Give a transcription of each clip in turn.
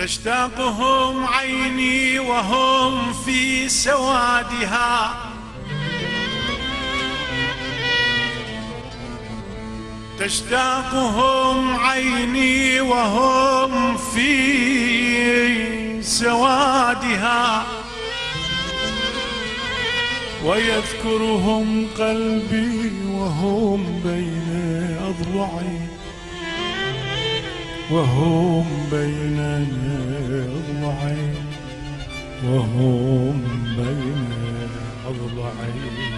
تشتاقهم عيني وهم في سوادها، تشتاقهم عيني وهم في سوادها، ويذكرهم قلبي وهم بين أضلعي، وهم بين أضلعي، وهم بين أضلعي.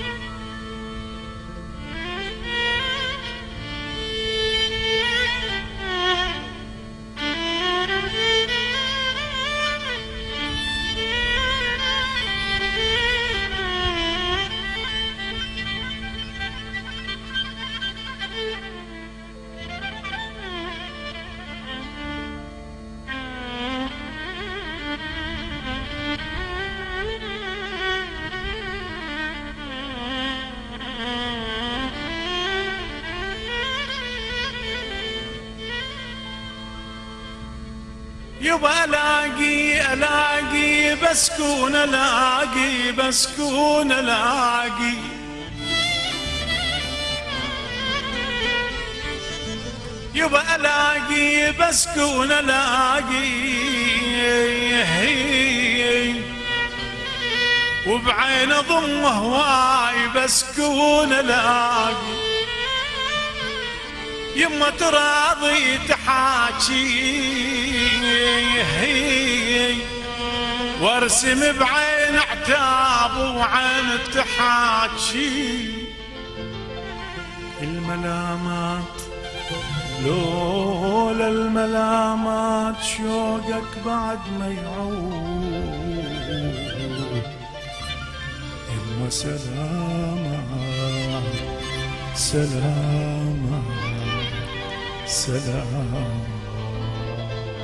يبا الاقي بسكون، الاقي بسكون، الاقي يبا الاقي بسكون، الاقي وبعين ضم هواي بسكون، الاقي يما تراضي تحاكي وارسم بعين عتاب وعين تحاكي الملامات، لولا الملامات شوقك بعد ما يعود. يما سلامة سلامة سلام.